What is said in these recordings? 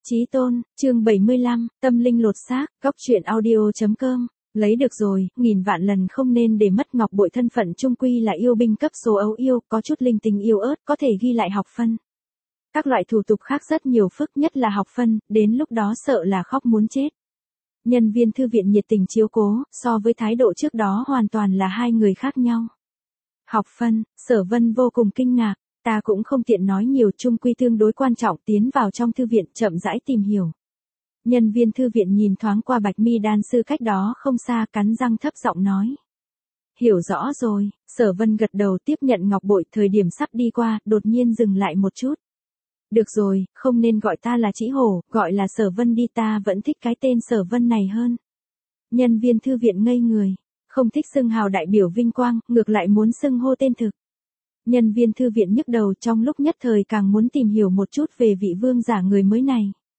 Chí tôn, chương 75, tâm linh lột xác, góc truyện audio.com. Lấy được rồi, nghìn vạn lần không nên để mất ngọc bội, thân phận chung quy là yêu binh cấp số ấu yêu, có chút linh tinh yêu ớt, có thể ghi lại học phân. Các loại thủ tục khác rất nhiều phức, nhất là học phân, đến lúc đó sợ là khóc muốn chết. Nhân viên thư viện nhiệt tình chiếu cố, so với thái độ trước đó hoàn toàn là hai người khác nhau. Học phân, Sở Vân vô cùng kinh ngạc. Ta cũng không tiện nói nhiều, chung quy tương đối quan trọng, tiến vào trong thư viện chậm rãi tìm hiểu. Nhân viên thư viện nhìn thoáng qua Bạch Mi đan sư cách đó không xa, cắn răng thấp giọng nói. Hiểu rõ rồi, Sở Vân gật đầu tiếp nhận ngọc bội, thời điểm sắp đi qua, đột nhiên dừng lại một chút. Được rồi, không nên gọi ta là Chỉ Hổ, gọi là Sở Vân đi, ta vẫn thích cái tên Sở Vân này hơn. Nhân viên thư viện ngây người, không thích xưng hào đại biểu vinh quang, ngược lại muốn xưng hô tên thực. Nhân viên thư viện nhức đầu, trong lúc nhất thời càng muốn tìm hiểu một chút về vị vương giả người mới này.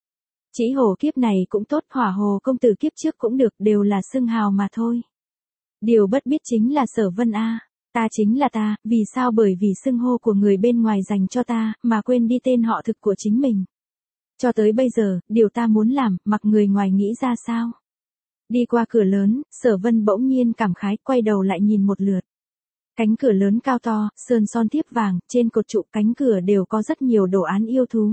Chỉ Hổ kiếp này cũng tốt, Hỏa Hồ công tử kiếp trước cũng được, đều là xưng hào mà thôi. Điều bất biết chính là Sở Vân a, ta chính là ta, vì sao bởi vì xưng hô của người bên ngoài dành cho ta, mà quên đi tên họ thực của chính mình. Cho tới bây giờ, điều ta muốn làm, mặc người ngoài nghĩ ra sao. Đi qua cửa lớn, Sở Vân bỗng nhiên cảm khái, quay đầu lại nhìn một lượt. Cánh cửa lớn cao to, sơn son thiếp vàng, trên cột trụ cánh cửa đều có rất nhiều đồ án yêu thú.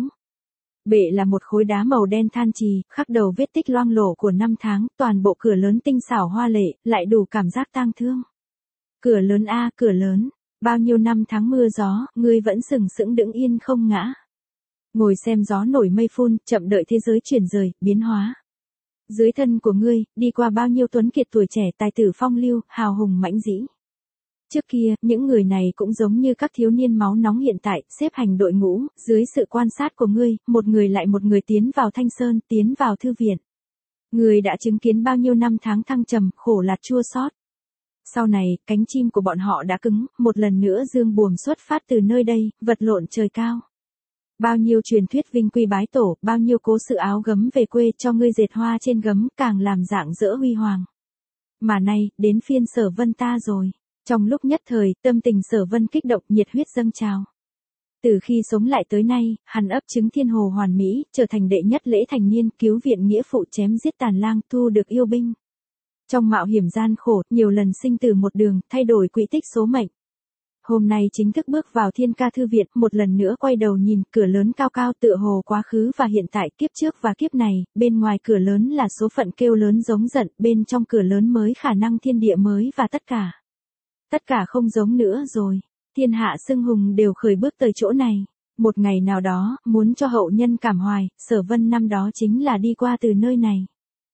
Bệ là một khối đá màu đen than trì, khắc đầu vết tích loang lổ của năm tháng, toàn bộ cửa lớn tinh xảo hoa lệ, lại đủ cảm giác tang thương. Cửa lớn a, cửa lớn, bao nhiêu năm tháng mưa gió, ngươi vẫn sừng sững đứng yên không ngã. Ngồi xem gió nổi mây phun, chậm đợi thế giới chuyển rời, biến hóa. Dưới thân của ngươi, đi qua bao nhiêu tuấn kiệt tuổi trẻ, tài tử phong lưu, hào hùng mãnh dĩ. Trước kia, những người này cũng giống như các thiếu niên máu nóng hiện tại, xếp hành đội ngũ, dưới sự quan sát của ngươi, một người lại một người tiến vào Thanh Sơn, tiến vào thư viện. Ngươi đã chứng kiến bao nhiêu năm tháng thăng trầm, khổ lạt chua xót. Sau này, cánh chim của bọn họ đã cứng, một lần nữa dương buồm xuất phát từ nơi đây, vật lộn trời cao. Bao nhiêu truyền thuyết vinh quy bái tổ, bao nhiêu cố sự áo gấm về quê cho ngươi dệt hoa trên gấm, càng làm dạng dỡ huy hoàng. Mà nay, đến phiên Sở Vân ta rồi. Trong lúc nhất thời, tâm tình Sở Vân kích động, nhiệt huyết dâng trào. Từ khi sống lại tới nay, hắn ấp trứng thiên hồ hoàn mỹ, trở thành đệ nhất lễ thành niên, cứu viện nghĩa phụ, chém giết tàn lang, thu được yêu binh. Trong mạo hiểm gian khổ, nhiều lần sinh tử một đường, thay đổi quỹ tích số mệnh. Hôm nay chính thức bước vào Thiên Ca thư viện, một lần nữa quay đầu nhìn, cửa lớn cao cao tựa hồ quá khứ và hiện tại, kiếp trước và kiếp này, bên ngoài cửa lớn là số phận kêu lớn giống giận, bên trong cửa lớn mới khả năng thiên địa mới và tất cả. Tất cả không giống nữa rồi, thiên hạ xưng hùng đều khởi bước tới chỗ này. Một ngày nào đó, muốn cho hậu nhân cảm hoài, Sở Vân năm đó chính là đi qua từ nơi này.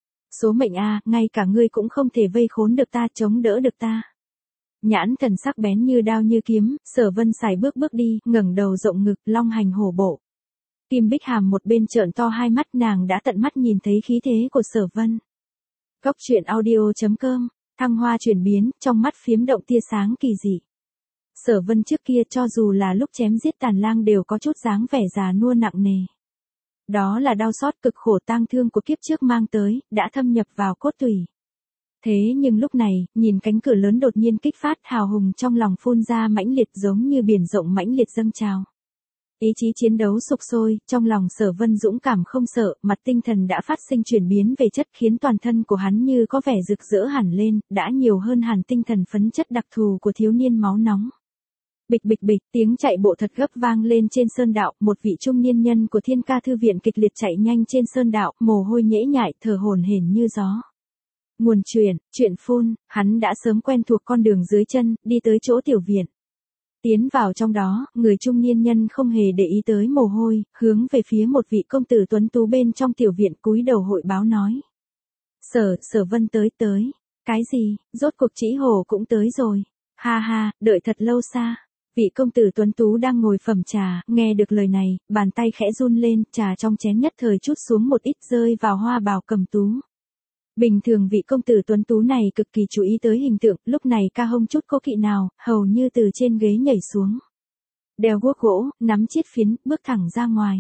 Số mệnh a, ngay cả ngươi cũng không thể vây khốn được ta, chống đỡ được ta. Nhãn thần sắc bén như đao như kiếm, Sở Vân sải bước bước đi, ngẩng đầu rộng ngực, long hành hổ bộ. Kim Bích Hàm một bên trợn to hai mắt, nàng đã tận mắt nhìn thấy khí thế của Sở Vân. Góc truyện audio.com. Thăng hoa chuyển biến, trong mắt phiếm động tia sáng kỳ dị. Sở Vân trước kia cho dù là lúc chém giết tàn lang đều có chút dáng vẻ già nua nặng nề. Đó là đau xót cực khổ tang thương của kiếp trước mang tới, đã thâm nhập vào cốt tủy. Thế nhưng lúc này, nhìn cánh cửa lớn đột nhiên kích phát, hào hùng trong lòng phun ra mãnh liệt, giống như biển rộng mãnh liệt dâng trào. Ý chí chiến đấu sục sôi, trong lòng Sở Vân dũng cảm không sợ, mặt tinh thần đã phát sinh chuyển biến về chất, khiến toàn thân của hắn như có vẻ rực rỡ hẳn lên, đã nhiều hơn hẳn tinh thần phấn chất đặc thù của thiếu niên máu nóng. Bịch bịch bịch, tiếng chạy bộ thật gấp vang lên trên sơn đạo, một vị trung niên nhân của Thiên Ca thư viện kịch liệt chạy nhanh trên sơn đạo, mồ hôi nhễ nhại, thở hổn hển như gió. Nguồn chuyện phun, hắn đã sớm quen thuộc con đường dưới chân, đi tới chỗ tiểu viện. Tiến vào trong đó, người trung niên nhân không hề để ý tới mồ hôi, hướng về phía một vị công tử tuấn tú bên trong tiểu viện, cúi đầu hội báo nói. Sở Vân tới. Cái gì, rốt cuộc Chỉ Hổ cũng tới rồi. Ha ha, đợi thật lâu xa. Vị công tử tuấn tú đang ngồi phẩm trà, nghe được lời này, bàn tay khẽ run lên, trà trong chén nhất thời chút xuống một ít rơi vào hoa bào cầm tú. Bình thường vị công tử tuấn tú này cực kỳ chú ý tới hình tượng, lúc này ca hông chút cố kỵ nào, hầu như từ trên ghế nhảy xuống. Đeo guốc gỗ, nắm chiết phiến, bước thẳng ra ngoài.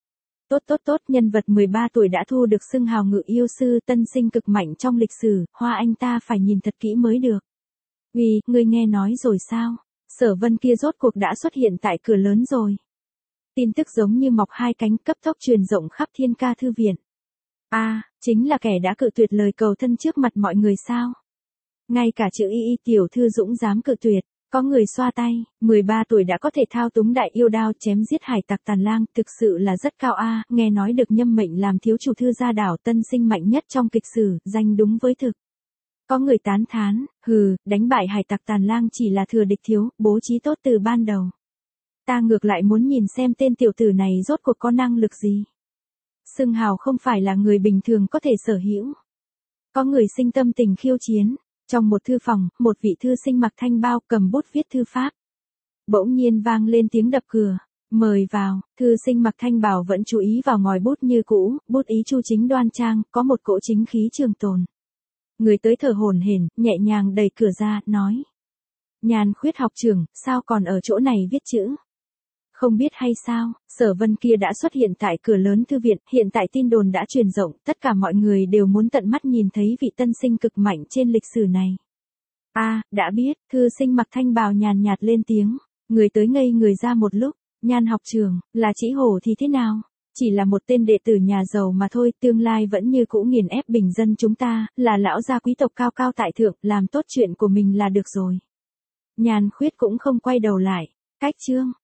Tốt, nhân vật 13 tuổi đã thu được xưng hào ngự yêu sư, tân sinh cực mạnh trong lịch sử, hoa anh ta phải nhìn thật kỹ mới được. Ngươi nghe nói rồi sao? Sở Vân kia rốt cuộc đã xuất hiện tại cửa lớn rồi. Tin tức giống như mọc hai cánh cấp tốc truyền rộng khắp Thiên Ca thư viện. Chính là kẻ đã cự tuyệt lời cầu thân trước mặt mọi người sao? Ngay cả chữ y tiểu thư Dũng dám cự tuyệt, có người xoa tay, 13 tuổi đã có thể thao túng đại yêu đao chém giết hải tặc Tàn Lang, thực sự là rất cao nghe nói được nhâm mệnh làm thiếu chủ thư gia đảo tân sinh mạnh nhất trong kịch sử, danh đúng với thực. Có người tán thán, đánh bại hải tặc Tàn Lang chỉ là thừa địch thiếu, bố trí tốt từ ban đầu. Ta ngược lại muốn nhìn xem tên tiểu tử này rốt cuộc có năng lực gì. Xưng hào không phải là người bình thường có thể sở hữu. Có người sinh tâm tình khiêu chiến. Trong một thư phòng, một vị thư sinh mặc thanh bao cầm bút viết thư pháp. Bỗng nhiên vang lên tiếng đập cửa. Mời vào, thư sinh mặc thanh bào vẫn chú ý vào ngòi bút như cũ, bút ý chu chính đoan trang, có một cỗ chính khí trường tồn. Người tới thở hổn hển, nhẹ nhàng đẩy cửa ra, nói. Nhàn Khuyết học trưởng, sao còn ở chỗ này viết chữ? Không biết hay sao, Sở Vân kia đã xuất hiện tại cửa lớn thư viện, hiện tại tin đồn đã truyền rộng, tất cả mọi người đều muốn tận mắt nhìn thấy vị tân sinh cực mạnh trên lịch sử này. Đã biết, thư sinh mặc thanh bào nhàn nhạt lên tiếng, người tới ngây người ra một lúc, Nhan học trưởng, là Trĩ Hổ thì thế nào? Chỉ là một tên đệ tử nhà giàu mà thôi, tương lai vẫn như cũ nghiền ép bình dân chúng ta, là lão gia quý tộc cao cao tại thượng, làm tốt chuyện của mình là được rồi. Nhan Khuyết cũng không quay đầu lại, cách chương.